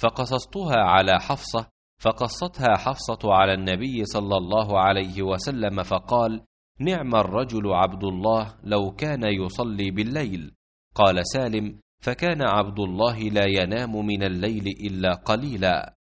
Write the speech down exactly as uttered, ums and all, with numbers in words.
فقصصتها على حفصة، فقصتها حفصة على النبي صلى الله عليه وسلم فقال: نعم الرجل عبد الله لو كان يصلي بالليل. قال سالم: فكان عبد الله لا ينام من الليل إلا قليلا.